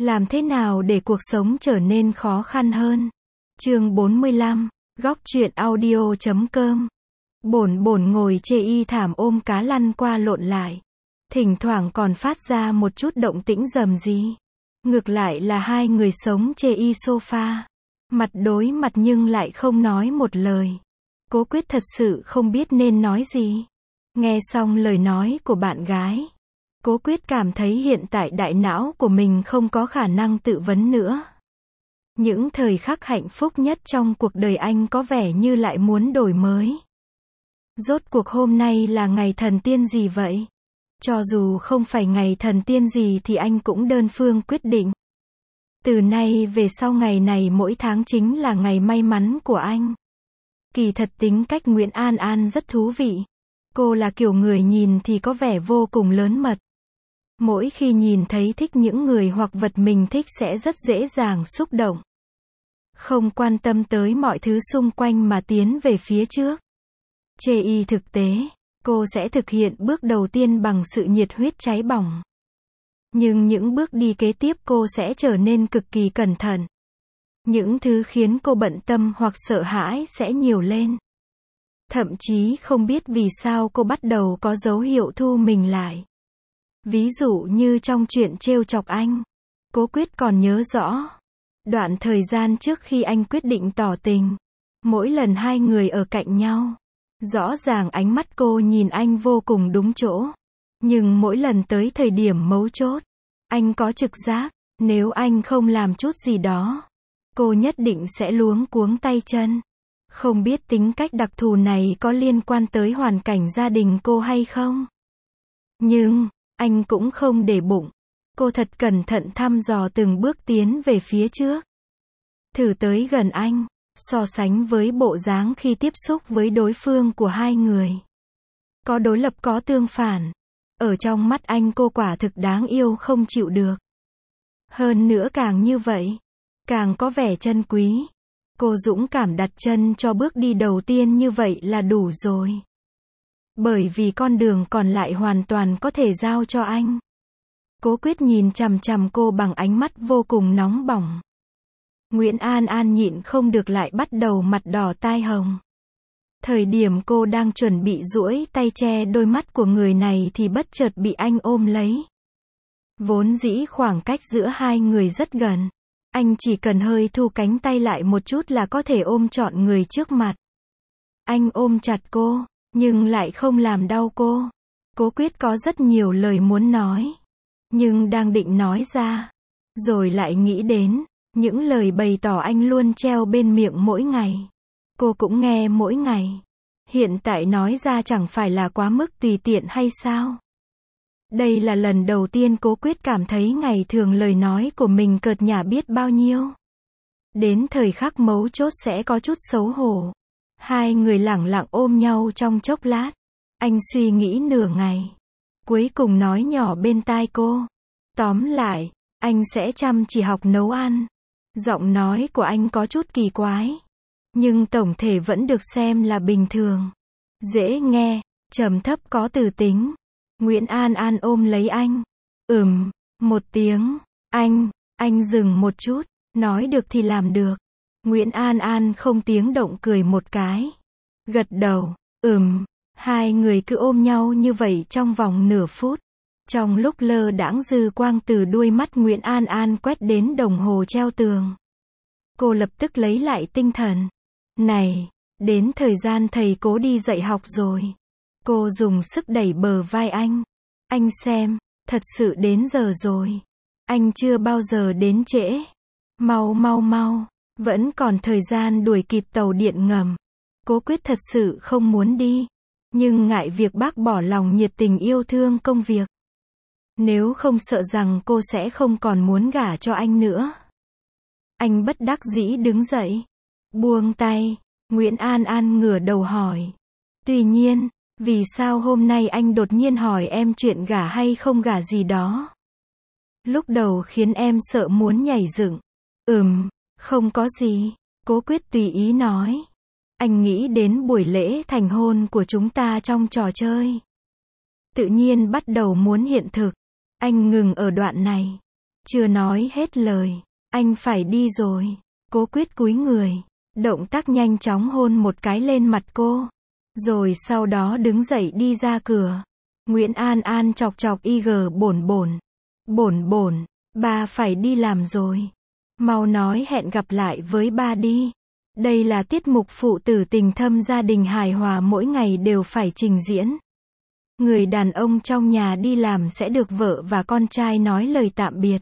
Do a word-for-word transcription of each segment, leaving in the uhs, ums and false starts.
Làm thế nào để cuộc sống trở nên khó khăn hơn? Chương bốn mươi lăm, góc truyện audio chấm com. Bổn bổn ngồi chê y thảm ôm cá lăn qua lộn lại. Thỉnh thoảng còn phát ra một chút động tĩnh rầm rì. Ngược lại là hai người sống chê y sofa. Mặt đối mặt nhưng lại không nói một lời. Cố Quyết thật sự không biết nên nói gì. Nghe xong lời nói của bạn gái, Cố Quyết cảm thấy hiện tại đại não của mình không có khả năng tự vấn nữa. Những thời khắc hạnh phúc nhất trong cuộc đời anh có vẻ như lại muốn đổi mới. Rốt cuộc hôm nay là ngày thần tiên gì vậy? Cho dù không phải ngày thần tiên gì thì anh cũng đơn phương quyết định. Từ nay về sau ngày này mỗi tháng chính là ngày may mắn của anh. Kỳ thật tính cách Nguyễn An An rất thú vị. Cô là kiểu người nhìn thì có vẻ vô cùng lớn mật. Mỗi khi nhìn thấy thích những người hoặc vật mình thích sẽ rất dễ dàng xúc động. Không quan tâm tới mọi thứ xung quanh mà tiến về phía trước. Chê y thực tế, cô sẽ thực hiện bước đầu tiên bằng sự nhiệt huyết cháy bỏng. Nhưng những bước đi kế tiếp cô sẽ trở nên cực kỳ cẩn thận. Những thứ khiến cô bận tâm hoặc sợ hãi sẽ nhiều lên. Thậm chí không biết vì sao cô bắt đầu có dấu hiệu thu mình lại. Ví dụ như trong chuyện trêu chọc anh. Cố Quyết còn nhớ rõ. Đoạn thời gian trước khi anh quyết định tỏ tình. Mỗi lần hai người ở cạnh nhau. Rõ ràng ánh mắt cô nhìn anh vô cùng đúng chỗ. Nhưng mỗi lần tới thời điểm mấu chốt, anh có trực giác, nếu anh không làm chút gì đó, cô nhất định sẽ luống cuống tay chân. Không biết tính cách đặc thù này có liên quan tới hoàn cảnh gia đình cô hay không? Nhưng, anh cũng không để bụng. Cô thật cẩn thận thăm dò từng bước tiến về phía trước. Thử tới gần anh, so sánh với bộ dáng khi tiếp xúc với đối phương của hai người. Có đối lập có tương phản. Ở trong mắt anh cô quả thực đáng yêu không chịu được. Hơn nữa càng như vậy, càng có vẻ chân quý. Cô dũng cảm đặt chân cho bước đi đầu tiên như vậy là đủ rồi. Bởi vì con đường còn lại hoàn toàn có thể giao cho anh. Cố Quyết nhìn chằm chằm cô bằng ánh mắt vô cùng nóng bỏng. Nguyễn An An nhịn không được lại bắt đầu mặt đỏ tai hồng. Thời điểm cô đang chuẩn bị duỗi tay che đôi mắt của người này thì bất chợt bị anh ôm lấy. Vốn dĩ khoảng cách giữa hai người rất gần. Anh chỉ cần hơi thu cánh tay lại một chút là có thể ôm trọn người trước mặt. Anh ôm chặt cô, nhưng lại không làm đau cô. Cố Quyết có rất nhiều lời muốn nói. Nhưng đang định nói ra. Rồi lại nghĩ đến những lời bày tỏ anh luôn treo bên miệng mỗi ngày. Cô cũng nghe mỗi ngày. Hiện tại nói ra chẳng phải là quá mức tùy tiện hay sao? Đây là lần đầu tiên Cố Quyết cảm thấy ngày thường lời nói của mình cợt nhả biết bao nhiêu. Đến thời khắc mấu chốt sẽ có chút xấu hổ. Hai người lẳng lặng ôm nhau trong chốc lát. Anh suy nghĩ nửa ngày. Cuối cùng nói nhỏ bên tai cô. Tóm lại, anh sẽ chăm chỉ học nấu ăn. Giọng nói của anh có chút kỳ quái. Nhưng tổng thể vẫn được xem là bình thường. Dễ nghe, trầm thấp có từ tính. Nguyễn An An ôm lấy anh. Ừm, một tiếng. Anh, anh dừng một chút. Nói được thì làm được. Nguyễn An An không tiếng động cười một cái. Gật đầu. Ừm. Hai người cứ ôm nhau như vậy trong vòng nửa phút. Trong lúc lơ đãng dư quang từ đuôi mắt Nguyễn An An quét đến đồng hồ treo tường. Cô lập tức lấy lại tinh thần. Này, đến thời gian thầy Cố đi dạy học rồi. Cô dùng sức đẩy bờ vai anh. Anh xem, thật sự đến giờ rồi. Anh chưa bao giờ đến trễ. Mau mau mau, vẫn còn thời gian đuổi kịp tàu điện ngầm. Cố Quyết thật sự không muốn đi. Nhưng ngại việc bác bỏ lòng nhiệt tình yêu thương công việc. Nếu không sợ rằng cô sẽ không còn muốn gả cho anh nữa. Anh bất đắc dĩ đứng dậy. Buông tay. Nguyễn An An ngửa đầu hỏi. Tuy nhiên, vì sao hôm nay anh đột nhiên hỏi em chuyện gả hay không gả gì đó? Lúc đầu khiến em sợ muốn nhảy dựng. Ừm, không có gì. Cố Quyết tùy ý nói. Anh nghĩ đến buổi lễ thành hôn của chúng ta trong trò chơi. Tự nhiên bắt đầu muốn hiện thực. Anh ngừng ở đoạn này. Chưa nói hết lời, anh phải đi rồi. Cố Quyết cúi người, động tác nhanh chóng hôn một cái lên mặt cô, rồi sau đó đứng dậy đi ra cửa. Nguyễn An An chọc chọc y gờ bổn bổn. Bổn bổn, ba phải đi làm rồi. Mau nói hẹn gặp lại với ba đi. Đây là tiết mục phụ tử tình thâm gia đình hài hòa mỗi ngày đều phải trình diễn. Người đàn ông trong nhà đi làm sẽ được vợ và con trai nói lời tạm biệt.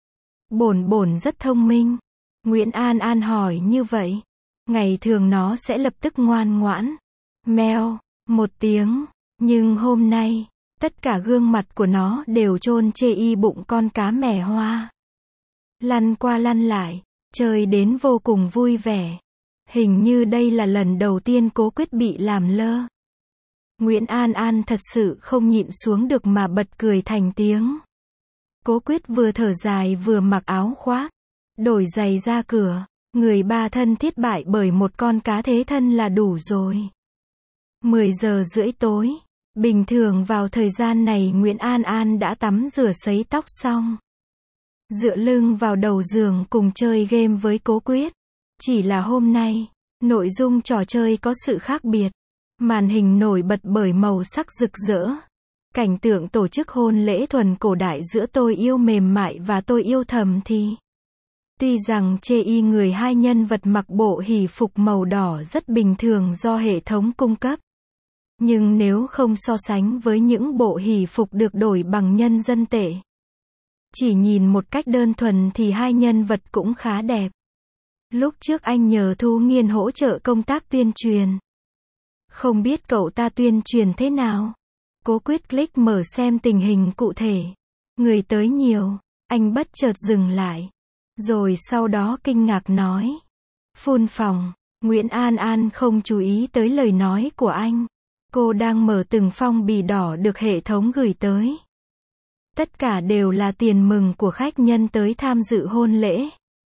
Bổn bổn rất thông minh. Nguyễn An An hỏi như vậy. Ngày thường nó sẽ lập tức ngoan ngoãn. Meo, một tiếng. Nhưng hôm nay, tất cả gương mặt của nó đều chôn chê y bụng con cá mè hoa. Lăn qua lăn lại, chơi đến vô cùng vui vẻ. Hình như đây là lần đầu tiên Cố Quyết bị làm lơ. Nguyễn An An thật sự không nhịn xuống được mà bật cười thành tiếng. Cố Quyết vừa thở dài vừa mặc áo khoác, đổi giày ra cửa. Người ba thân thiết bại bởi một con cá thế thân là đủ rồi. mười giờ rưỡi tối. Bình thường vào thời gian này Nguyễn An An đã tắm rửa sấy tóc xong. Dựa lưng vào đầu giường cùng chơi game với Cố Quyết. Chỉ là hôm nay, nội dung trò chơi có sự khác biệt. Màn hình nổi bật bởi màu sắc rực rỡ. Cảnh tượng tổ chức hôn lễ thuần cổ đại giữa tôi yêu mềm mại và tôi yêu thầm thì. Tuy rằng chê y người hai nhân vật mặc bộ hỷ phục màu đỏ rất bình thường do hệ thống cung cấp. Nhưng nếu không so sánh với những bộ hỷ phục được đổi bằng nhân dân tệ, chỉ nhìn một cách đơn thuần thì hai nhân vật cũng khá đẹp. Lúc trước anh nhờ Thu Nghiên hỗ trợ công tác tuyên truyền. Không biết cậu ta tuyên truyền thế nào? Cố Quyết click mở xem tình hình cụ thể. Người tới nhiều, anh bất chợt dừng lại. Rồi sau đó kinh ngạc nói. Phun phòng. Nguyễn An An không chú ý tới lời nói của anh. Cô đang mở từng phong bì đỏ được hệ thống gửi tới. Tất cả đều là tiền mừng của khách nhân tới tham dự hôn lễ.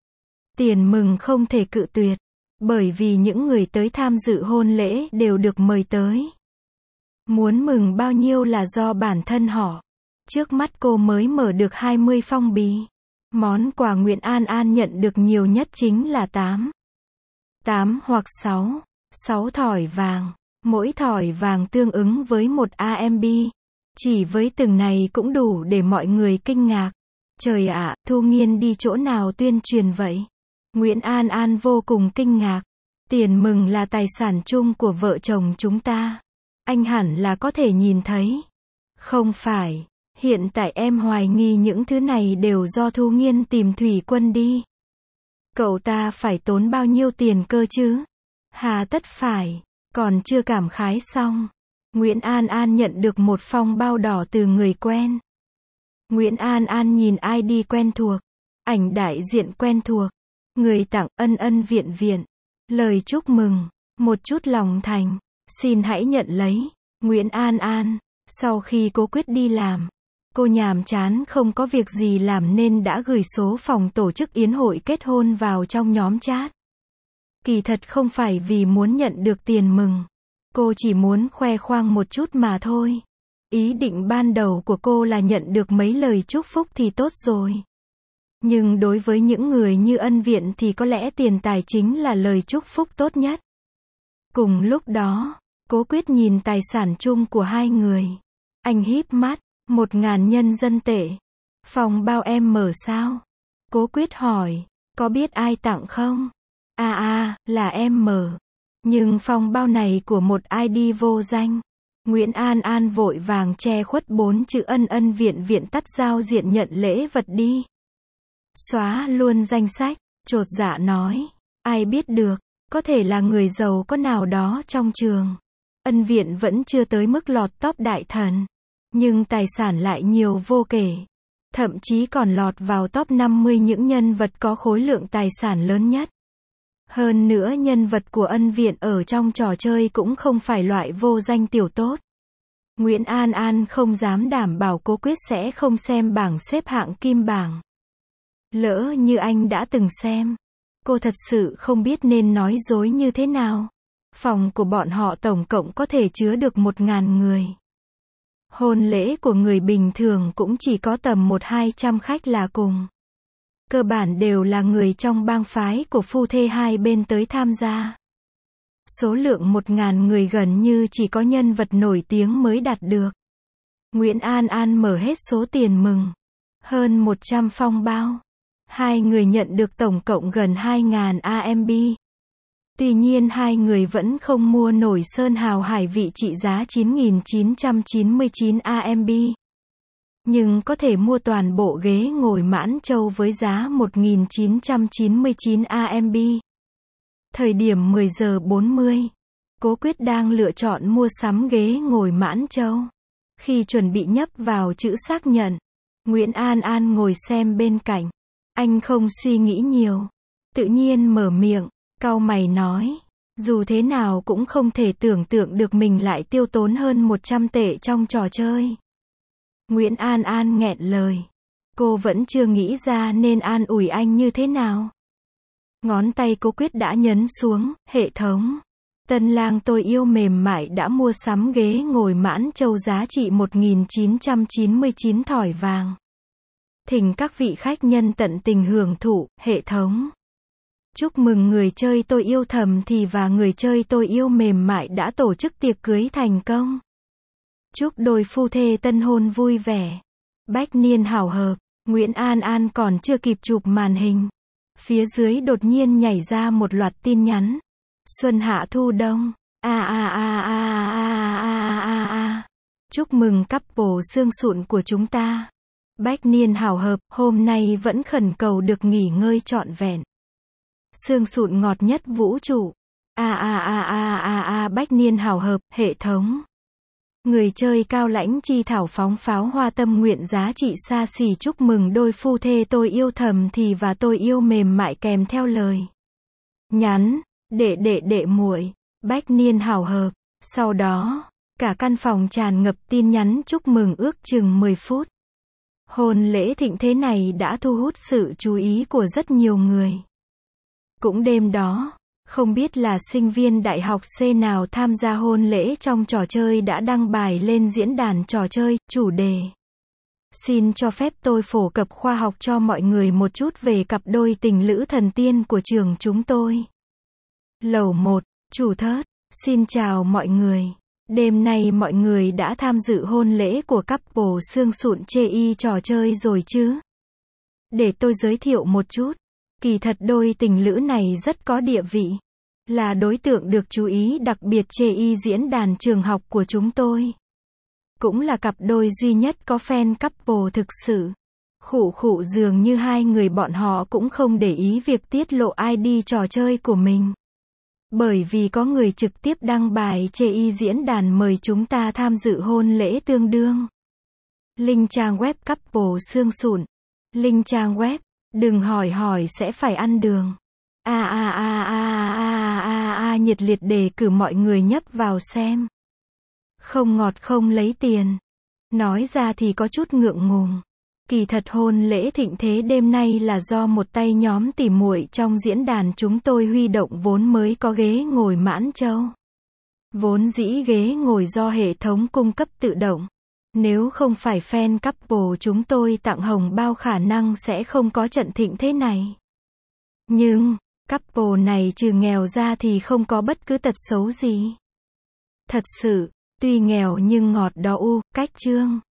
Tiền mừng không thể cự tuyệt, bởi vì những người tới tham dự hôn lễ đều được mời tới. Muốn mừng bao nhiêu là do bản thân họ. Trước mắt cô mới mở được hai mươi phong bì. Món quà Nguyễn An An nhận được nhiều nhất chính là tám. tám hoặc sáu. sáu thỏi vàng. Mỗi thỏi vàng tương ứng với một a em bê. Chỉ với từng này cũng đủ để mọi người kinh ngạc. Trời ạ, Thu Nghiên đi chỗ nào tuyên truyền vậy? Nguyễn An An vô cùng kinh ngạc. Tiền mừng là tài sản chung của vợ chồng chúng ta. Anh hẳn là có thể nhìn thấy. Không phải, hiện tại em hoài nghi những thứ này đều do Thu Nghiên tìm Thủy Quân đi. Cậu ta phải tốn bao nhiêu tiền cơ chứ? Hà tất phải, còn chưa cảm khái xong. Nguyễn An An nhận được một phong bao đỏ từ người quen. Nguyễn An An nhìn i đê quen thuộc, ảnh đại diện quen thuộc. Người tặng ân ân viện viện. Lời chúc mừng, một chút lòng thành. Xin hãy nhận lấy. Nguyễn An An, sau khi Cố Quyết đi làm, cô nhàm chán không có việc gì làm nên đã gửi số phòng tổ chức yến hội kết hôn vào trong nhóm chat. Kỳ thật không phải vì muốn nhận được tiền mừng. Cô chỉ muốn khoe khoang một chút mà thôi. Ý định ban đầu của cô là nhận được mấy lời chúc phúc thì tốt rồi. Nhưng đối với những người như ân viện thì có lẽ tiền tài chính là lời chúc phúc tốt nhất. Cùng lúc đó, Cố Quyết nhìn tài sản chung của hai người. Anh híp mắt, một ngàn nhân dân tệ. Phòng bao em mở sao? Cố Quyết hỏi, có biết ai tặng không? À à, là em mở. Nhưng phong bao này của một i đê vô danh. Nguyễn An An vội vàng che khuất bốn chữ ân ân viện viện tắt giao diện nhận lễ vật đi. Xóa luôn danh sách, chột dạ nói. Ai biết được, có thể là người giàu có nào đó trong trường. Ân viện vẫn chưa tới mức lọt top đại thần. Nhưng tài sản lại nhiều vô kể. Thậm chí còn lọt vào top năm mươi những nhân vật có khối lượng tài sản lớn nhất. Hơn nữa nhân vật của ân viện ở trong trò chơi cũng không phải loại vô danh tiểu tốt. Nguyễn An An không dám đảm bảo Cố Quyết sẽ không xem bảng xếp hạng kim bảng. Lỡ như anh đã từng xem, cô thật sự không biết nên nói dối như thế nào. Phòng của bọn họ tổng cộng có thể chứa được một ngàn người. Hôn lễ của người bình thường cũng chỉ có tầm một hai trăm khách là cùng. cơ bản đều là người trong bang phái của phu thê hai bên tới tham gia. Số lượng một ngàn người gần như chỉ có nhân vật nổi tiếng mới đạt được. Nguyễn An An mở hết số tiền mừng. Hơn một trăm phong bao. Hai người nhận được tổng cộng gần hai nghìn a em bê. Tuy nhiên hai người vẫn không mua nổi sơn hào hải vị trị giá chín nghìn chín trăm chín mươi chín a em bê. Nhưng có thể mua toàn bộ ghế ngồi Mãn Châu với giá một nghìn chín trăm chín mươi chín a em bê. Thời điểm mười giờ bốn mươi, Cố Quyết đang lựa chọn mua sắm ghế ngồi Mãn Châu. Khi chuẩn bị nhấp vào chữ xác nhận, Nguyễn An An ngồi xem bên cạnh. Anh không suy nghĩ nhiều, tự nhiên mở miệng, cau mày nói, dù thế nào cũng không thể tưởng tượng được mình lại tiêu tốn hơn một trăm tệ trong trò chơi. Nguyễn An An nghẹn lời. Cô vẫn chưa nghĩ ra nên an ủi anh như thế nào. Ngón tay Cố Quyết đã nhấn xuống, hệ thống. Tân lang tôi yêu mềm mại đã mua sắm ghế ngồi Mãn Châu giá trị một nghìn chín trăm chín mươi chín thỏi vàng. Thỉnh các vị khách nhân tận tình hưởng thụ, hệ thống. Chúc mừng người chơi tôi yêu thầm thì và người chơi tôi yêu mềm mại đã tổ chức tiệc cưới thành công. Chúc đôi phu thê tân hôn vui vẻ. Bách niên hảo hợp. Nguyễn An An còn chưa kịp chụp màn hình. Phía dưới đột nhiên nhảy ra một loạt tin nhắn. Xuân hạ thu đông. A a a a a a a a. Chúc mừng couple xương sụn của chúng ta. Bách niên hảo hợp, hôm nay vẫn khẩn cầu được nghỉ ngơi trọn vẹn. Xương sụn ngọt nhất vũ trụ. A a a a a a bách niên hảo hợp, hệ thống. Người chơi Cao Lãnh Chi thảo phóng pháo hoa tâm nguyện giá trị xa xỉ chúc mừng đôi phu thê tôi yêu thầm thì và tôi yêu mềm mại kèm theo lời nhắn, đệ đệ đệ muội, bách niên hảo hợp. Sau đó, cả căn phòng tràn ngập tin nhắn chúc mừng ước chừng mười phút. Hôn lễ thịnh thế này đã thu hút sự chú ý của rất nhiều người. Cũng đêm đó, không biết là sinh viên đại học C nào tham gia hôn lễ trong trò chơi đã đăng bài lên diễn đàn trò chơi, chủ đề. Xin cho phép tôi phổ cập khoa học cho mọi người một chút về cặp đôi tình lữ thần tiên của trường chúng tôi. Lầu một, chủ thớt, xin chào mọi người. Đêm nay mọi người đã tham dự hôn lễ của couple xương sụn chê y trò chơi rồi chứ? Để tôi giới thiệu một chút. Kỳ thật đôi tình lữ này rất có địa vị. Là đối tượng được chú ý đặc biệt chê y diễn đàn trường học của chúng tôi. Cũng là cặp đôi duy nhất có fan couple thực sự. Khụ khụ dường như hai người bọn họ cũng không để ý việc tiết lộ i đê trò chơi của mình. Bởi vì có người trực tiếp đăng bài chê y diễn đàn mời chúng ta tham dự hôn lễ tương đương. Link trang web couple xương sụn. Link trang web. Đừng hỏi hỏi sẽ phải ăn đường. A a a a a a a nhiệt liệt đề cử mọi người nhấp vào xem. Không ngọt không lấy tiền. Nói ra thì có chút ngượng ngùng. Kỳ thật hôn lễ thịnh thế đêm nay là do một tay nhóm tỉ muội trong diễn đàn chúng tôi huy động vốn mới có ghế ngồi Mãn Châu. Vốn dĩ ghế ngồi do hệ thống cung cấp tự động. Nếu không phải fan couple chúng tôi tặng hồng bao khả năng sẽ không có trận thịnh thế này. Nhưng, couple này trừ nghèo ra thì không có bất cứ tật xấu gì. Thật sự, tuy nghèo nhưng ngọt đó u, cách chương.